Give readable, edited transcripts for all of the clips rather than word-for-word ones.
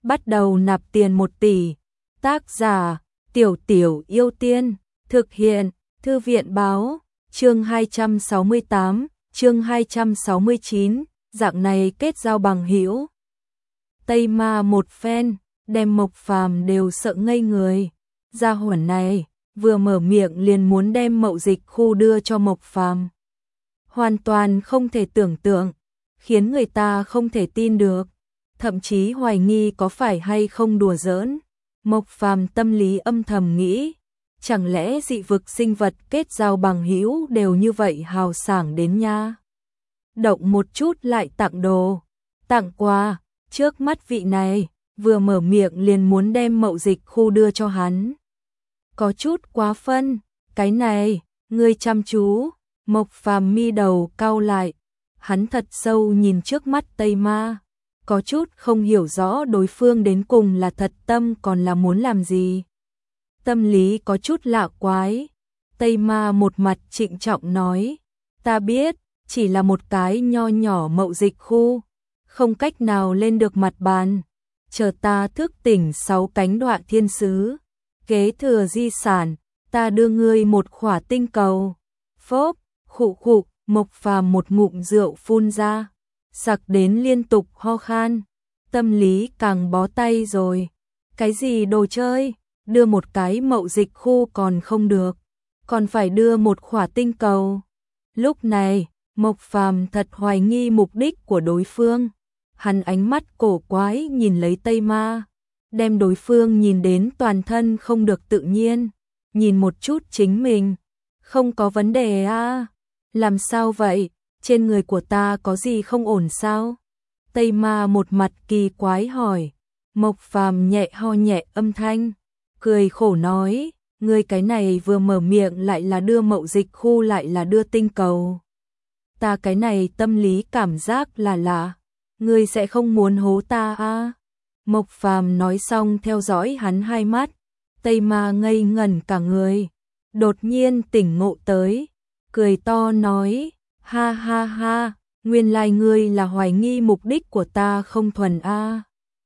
bắt đầu nạp tiền 1 tỷ. Tác giả, Tiểu Tiểu Yêu Tiên, thực hiện, Thư viện báo, chương 268, chương 269, dạng này kết giao bằng hữu. Tây Ma một phen, đem Mộc Phàm đều sợ ngây người. Gia hỏa này, vừa mở miệng liền muốn đem Mậu Dịch khu đưa cho Mộc Phàm. Hoàn toàn không thể tưởng tượng, khiến người ta không thể tin được, thậm chí hoài nghi có phải hay không đùa giỡn. Mộc Phàm tâm lý âm thầm nghĩ, chẳng lẽ dị vực sinh vật kết giao bằng hữu đều như vậy hào sảng đến nha. Động một chút lại tặng đồ, tặng quà, trước mắt vị này, vừa mở miệng liền muốn đem Mậu Dịch khu đưa cho hắn. Có chút quá phân, cái này, ngươi chăm chú. Mộc Phàm mi đầu cau lại, hắn thật sâu nhìn trước mắt Tây Ma, có chút không hiểu rõ đối phương đến cùng là thật tâm còn là muốn làm gì. Tâm lý có chút lạ quái. Tây Ma một mặt trịnh trọng nói, ta biết, chỉ là một cái nho nhỏ Mậu Dịch khu, không cách nào lên được mặt bàn. Chờ ta thức tỉnh 6 cánh đoạ thiên sứ, kế thừa di sản, ta đưa ngươi một khỏa tinh cầu. Phốp, khụ khụ, Mộc Phàm một ngụm rượu phun ra, sặc đến liên tục ho khan. Tâm lý càng bó tay rồi. Cái gì đồ chơi, đưa một cái Mậu Dịch khu còn không được, còn phải đưa một khỏa tinh cầu. Lúc này, Mộc Phàm thật hoài nghi mục đích của đối phương. Hắn ánh mắt cổ quái nhìn lấy Tây Ma, đem đối phương nhìn đến toàn thân không được tự nhiên. Nhìn một chút chính mình, không có vấn đề à? Làm sao vậy? Trên người của ta có gì không ổn sao? Tây Ma một mặt kỳ quái hỏi. Mộc Phàm nhẹ ho nhẹ âm thanh, cười khổ nói, ngươi cái này vừa mở miệng lại là đưa Mậu Dịch khu lại là đưa tinh cầu. Ta cái này tâm lý cảm giác là lạ, ngươi sẽ không muốn hố ta à? Mộc Phàm nói xong theo dõi hắn hai mắt. Tây Ma ngây ngẩn cả người, đột nhiên tỉnh ngộ tới, cười to nói, ha ha ha, nguyên lai ngươi là hoài nghi mục đích của ta không thuần a.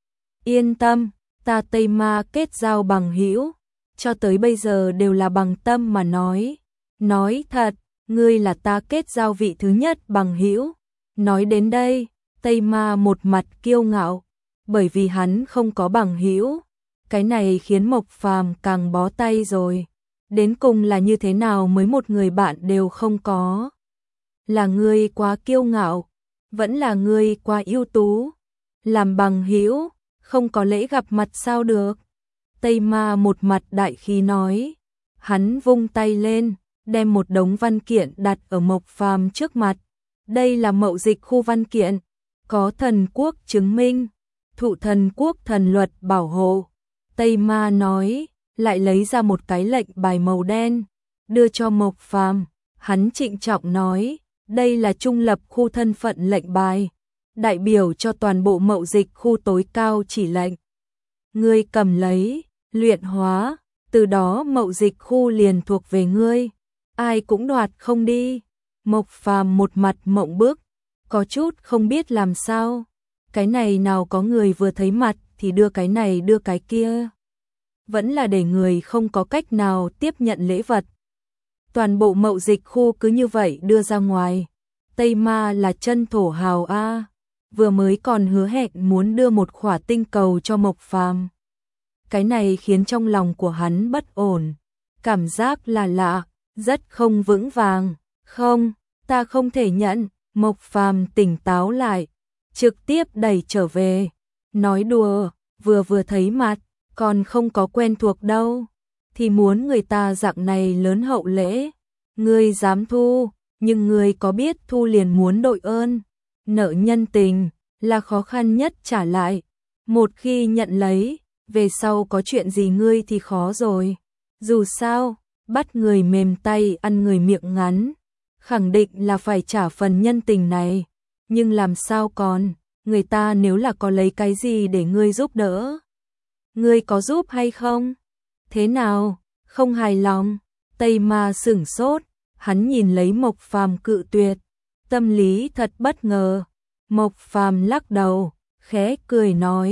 Yên tâm, ta Tây Ma kết giao bằng hữu, cho tới bây giờ đều là bằng tâm mà nói. Nói thật, ngươi là ta kết giao vị thứ nhất bằng hữu. Nói đến đây, Tây Ma một mặt kiêu ngạo, bởi vì hắn không có bằng hữu. Cái này khiến Mộc Phàm càng bó tay rồi. Đến cùng là như thế nào mới một người bạn đều không có? Là ngươi quá kiêu ngạo, vẫn là ngươi quá ưu tú. Làm bằng hữu, không có lễ gặp mặt sao được? Tây Ma một mặt đại khí nói. Hắn vung tay lên, đem một đống văn kiện đặt ở Mộc Phàm trước mặt. Đây là Mậu Dịch khu văn kiện, có thần quốc chứng minh, thụ thần quốc thần luật bảo hộ. Tây Ma nói, lại lấy ra một cái lệnh bài màu đen, đưa cho Mộc Phàm. Hắn trịnh trọng nói, đây là trung lập khu thân phận lệnh bài, đại biểu cho toàn bộ Mậu Dịch khu tối cao chỉ lệnh. Ngươi cầm lấy, luyện hóa, từ đó Mậu Dịch khu liền thuộc về ngươi, ai cũng đoạt không đi. Mộc Phàm một mặt mộng bức, có chút không biết làm sao. Cái này nào có người vừa thấy mặt thì đưa cái này đưa cái kia. Vẫn là để người không có cách nào tiếp nhận lễ vật. Toàn bộ Mậu Dịch khu cứ như vậy đưa ra ngoài. Tây Ma là chân thổ hào a, vừa mới còn hứa hẹn muốn đưa một khỏa tinh cầu cho Mộc Phàm. Cái này khiến trong lòng của hắn bất ổn, cảm giác là lạ, rất không vững vàng. Không, ta không thể nhận. Mộc Phàm tỉnh táo lại, trực tiếp đẩy trở về. Nói đùa, vừa thấy mặt, còn không có quen thuộc đâu, thì muốn người ta dạng này lớn hậu lễ. Ngươi dám thu, nhưng ngươi có biết thu liền muốn đội ơn. Nợ nhân tình là khó khăn nhất trả lại. Một khi nhận lấy, về sau có chuyện gì ngươi thì khó rồi. Dù sao, bắt người mềm tay ăn người miệng ngắn, khẳng định là phải trả phần nhân tình này. Nhưng làm sao còn, người ta nếu là có lấy cái gì để ngươi giúp đỡ, ngươi có giúp hay không? Thế nào, không hài lòng? Tây Ma sửng sốt, hắn nhìn lấy Mộc Phàm cự tuyệt, tâm lý thật bất ngờ. Mộc Phàm lắc đầu, khẽ cười nói,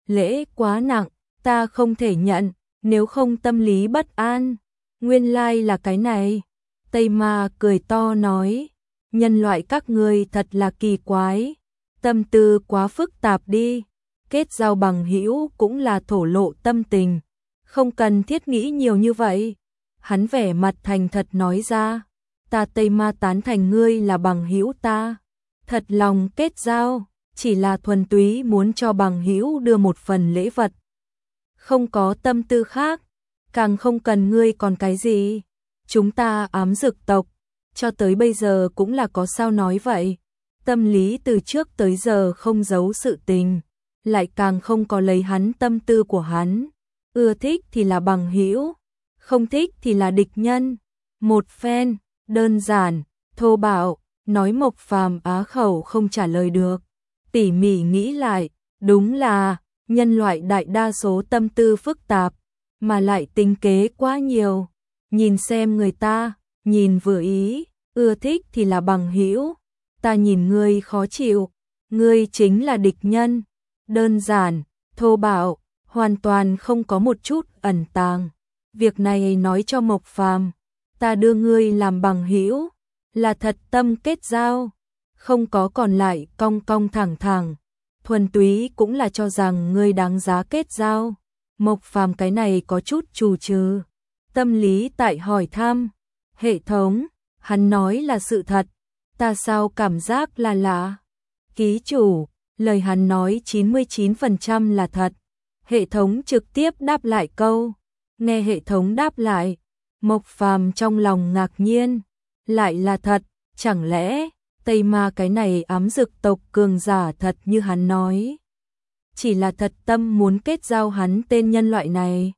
lễ quá nặng, ta không thể nhận, nếu không tâm lý bất an. Nguyên lai là cái này. Tây Ma cười to nói, nhân loại các ngươi thật là kỳ quái, tâm tư quá phức tạp đi, kết giao bằng hữu cũng là thổ lộ tâm tình, không cần thiết nghĩ nhiều như vậy. Hắn vẻ mặt thành thật nói ra, ta Tây Ma tán thành ngươi là bằng hữu ta, thật lòng kết giao, chỉ là thuần túy muốn cho bằng hữu đưa một phần lễ vật. Không có tâm tư khác, càng không cần ngươi còn cái gì. Chúng ta ám dược tộc, cho tới bây giờ cũng là có sao nói vậy. Tâm lý từ trước tới giờ không giấu sự tình, lại càng không có lấy hắn tâm tư của hắn. Ưa thích thì là bằng hữu, không thích thì là địch nhân. Một phen, đơn giản, thô bạo, nói Mộc Phàm á khẩu không trả lời được. Tỉ mỉ nghĩ lại, đúng là nhân loại đại đa số tâm tư phức tạp, mà lại tính kế quá nhiều. Nhìn xem người ta, nhìn vừa ý, ưa thích thì là bằng hữu, ta nhìn ngươi khó chịu, ngươi chính là địch nhân. Đơn giản, thô bạo, hoàn toàn không có một chút ẩn tàng. Việc này nói cho Mộc Phàm, ta đưa ngươi làm bằng hữu, là thật tâm kết giao, không có còn lại cong cong thẳng thẳng, thuần túy cũng là cho rằng ngươi đáng giá kết giao. Mộc Phàm cái này có chút trù trừ, tâm lý tại hỏi thăm, hệ thống, hắn nói là sự thật, ta sao cảm giác là lạ. Ký chủ, lời hắn nói 99% là thật. Hệ thống trực tiếp đáp lại câu, nghe hệ thống đáp lại, Mộc Phàm trong lòng ngạc nhiên, lại là thật, chẳng lẽ Tây Ma cái này ám dược tộc cường giả thật như hắn nói, chỉ là thật tâm muốn kết giao hắn tên nhân loại này.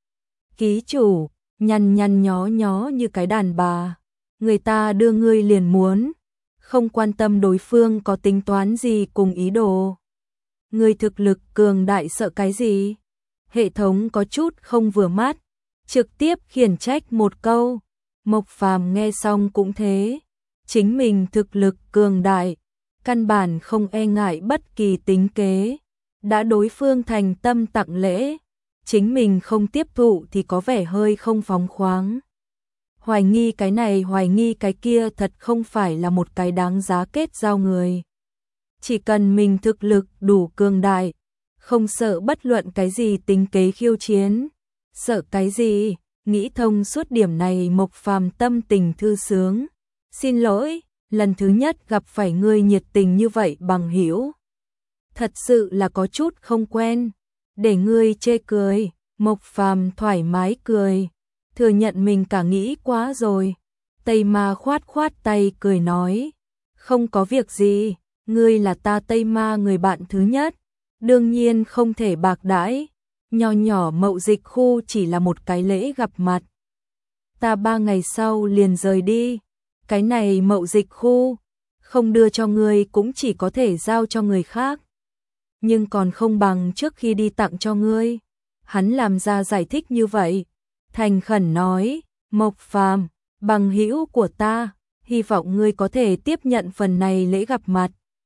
Ký chủ, nhăn nhăn nhó nhó như cái đàn bà, người ta đưa ngươi liền muốn, không quan tâm đối phương có tính toán gì cùng ý đồ. Ngươi thực lực cường đại sợ cái gì? Hệ thống có chút không vừa mắt, trực tiếp khiển trách một câu. Mộc Phàm nghe xong cũng thế, chính mình thực lực cường đại, căn bản không e ngại bất kỳ tính kế, đã đối phương thành tâm tặng lễ, chính mình không tiếp thụ thì có vẻ hơi không phóng khoáng. Hoài nghi cái này hoài nghi cái kia thật không phải là một cái đáng giá kết giao người. Chỉ cần mình thực lực đủ cường đại, không sợ bất luận cái gì tính kế khiêu chiến. Sợ cái gì? Nghĩ thông suốt điểm này Mộc Phàm tâm tình thư sướng. Xin lỗi, lần thứ nhất gặp phải ngươi nhiệt tình như vậy bằng hữu, thật sự là có chút không quen. Để ngươi chê cười, Mộc Phàm thoải mái cười, thừa nhận mình cả nghĩ quá rồi. Tây Ma khoát khoát tay cười nói, không có việc gì, ngươi là ta Tây Ma người bạn thứ nhất, đương nhiên không thể bạc đãi. Nho nhỏ mậu dịch khu chỉ là một cái lễ gặp mặt, ta 3 ngày sau liền rời đi. Cái này mậu dịch khu, không đưa cho ngươi cũng chỉ có thể giao cho người khác, nhưng còn không bằng trước khi đi tặng cho ngươi. Hắn làm ra giải thích như vậy, thành khẩn nói, Mộc Phàm, bằng hữu của ta, hy vọng ngươi có thể tiếp nhận phần này lễ gặp mặt.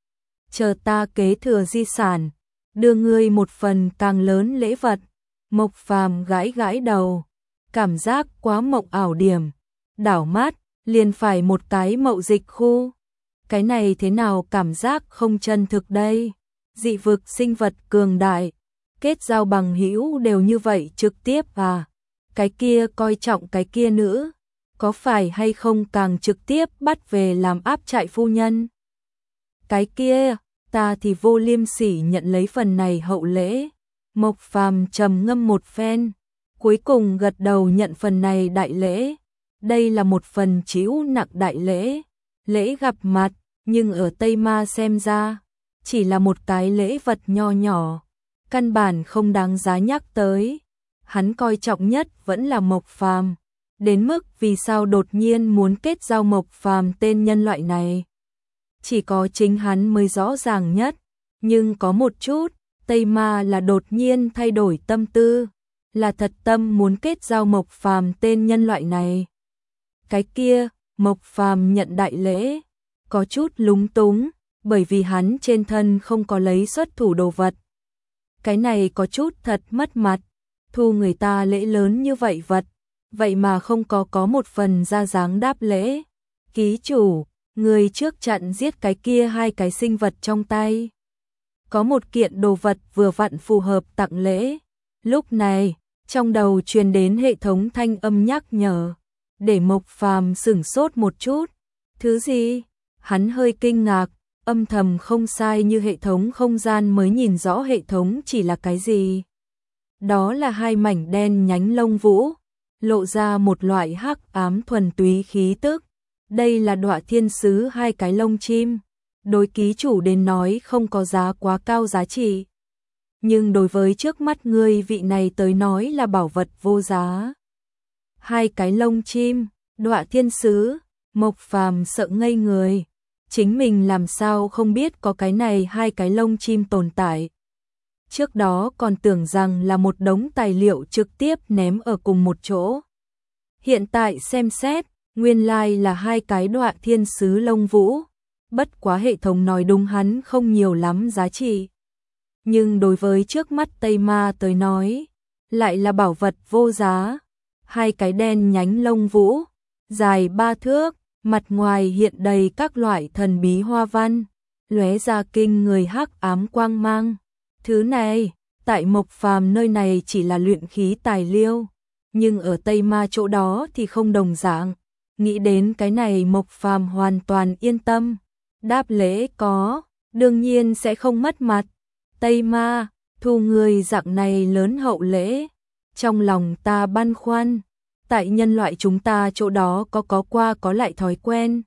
Chờ ta kế thừa di sản, đưa ngươi một phần càng lớn lễ vật. Mộc Phàm gãi gãi đầu, cảm giác quá mộng ảo điểm, đảo mắt liền phải một cái mậu dịch khu. Cái này thế nào cảm giác không chân thực đây? Dị vực sinh vật cường đại, kết giao bằng hữu đều như vậy trực tiếp à? Cái kia coi trọng cái kia nữ, có phải hay không càng trực tiếp bắt về làm áp trại phu nhân? Cái kia, ta thì vô liêm sỉ nhận lấy phần này hậu lễ. Mộc Phàm trầm ngâm một phen, cuối cùng gật đầu nhận phần này đại lễ. Đây là một phần chịu nặng đại lễ, lễ gặp mặt, nhưng ở Tây Ma xem ra, chỉ là một cái lễ vật nho nhỏ, căn bản không đáng giá nhắc tới. Hắn coi trọng nhất vẫn là Mộc Phàm, đến mức vì sao đột nhiên muốn kết giao Mộc Phàm tên nhân loại này, chỉ có chính hắn mới rõ ràng nhất. Nhưng có một chút, Tây Ma là đột nhiên thay đổi tâm tư, là thật tâm muốn kết giao Mộc Phàm tên nhân loại này. Cái kia, Mộc Phàm nhận đại lễ, có chút lúng túng, bởi vì hắn trên thân không có lấy xuất thủ đồ vật. cái này có chút thật mất mặt, thu người ta lễ lớn như vậy vậy mà không có một phần ra dáng đáp lễ. Ký chủ, người trước chặn giết cái kia hai cái sinh vật trong tay. Có một kiện đồ vật vừa vặn phù hợp tặng lễ. Lúc này, trong đầu truyền đến hệ thống thanh âm nhắc nhở, để Mộc Phàm sửng sốt một chút. Thứ gì? Hắn hơi kinh ngạc, âm thầm không sai như hệ thống không gian mới nhìn rõ hệ thống chỉ là cái gì. Đó là hai mảnh đen nhánh lông vũ, lộ ra một loại hắc ám thuần túy khí tức. Đây là Đọa Thiên Sứ hai cái lông chim. Đối ký chủ đến nói không có giá quá cao giá trị. Nhưng đối với trước mắt ngươi vị này tới nói là bảo vật vô giá. Hai cái lông chim, Đọa Thiên Sứ, Mộc Phàm sợ ngây người. Chính mình làm sao không biết có cái này hai cái lông chim tồn tại. Trước đó còn tưởng rằng là một đống tài liệu trực tiếp ném ở cùng một chỗ. Hiện tại xem xét, nguyên lai là hai cái Đọa Thiên Sứ lông vũ. Bất quá hệ thống nói đúng hắn không nhiều lắm giá trị. Nhưng đối với trước mắt Tây Ma tới nói, lại là bảo vật vô giá. Hai cái đen nhánh lông vũ, dài 3 thước, mặt ngoài hiện đầy các loại thần bí hoa văn, lóe ra kinh người hắc ám quang mang. Thứ này, tại Mộc Phàm nơi này chỉ là luyện khí tài liệu, nhưng ở Tây Ma chỗ đó thì không đồng dạng. Nghĩ đến cái này Mộc Phàm hoàn toàn yên tâm. Đáp lễ có, đương nhiên sẽ không mất mặt. Tây Ma, thu người dạng này lớn hậu lễ. Trong lòng ta băn khoăn, tại nhân loại chúng ta chỗ đó có qua có lại thói quen.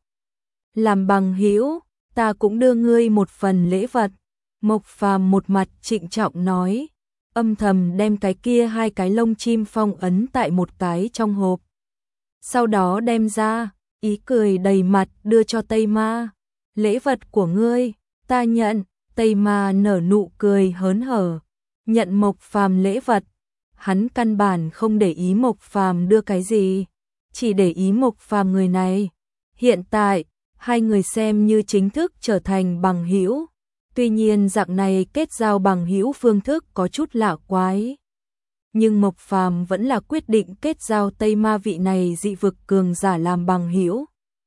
Làm bằng hữu, ta cũng đưa ngươi một phần lễ vật. Mộc Phàm một mặt trịnh trọng nói, âm thầm đem cái kia hai cái lông chim phong ấn tại một cái trong hộp. Sau đó đem ra, ý cười đầy mặt đưa cho Tây Ma. Lễ vật của ngươi, ta nhận. Tây Ma nở nụ cười hớn hở, nhận Mộc Phàm lễ vật. Hắn căn bản không để ý Mộc Phàm đưa cái gì, chỉ để ý Mộc Phàm người này. Hiện tại, hai người xem như chính thức trở thành bằng hữu. Tuy nhiên dạng này kết giao bằng hữu phương thức có chút lạ quái. Nhưng Mộc Phàm vẫn là quyết định kết giao Tây Ma vị này dị vực cường giả làm bằng hữu.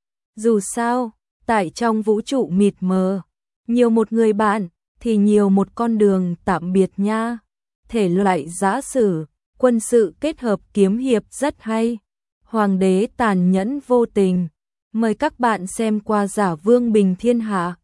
Dù sao, tại trong vũ trụ mịt mờ, nhiều một người bạn thì nhiều một con đường tạm biệt nha. Thể loại giã sử, quân sự kết hợp kiếm hiệp rất hay. Hoàng đế tàn nhẫn vô tình. Mời các bạn xem qua Giả Vương Bình Thiên Hạ.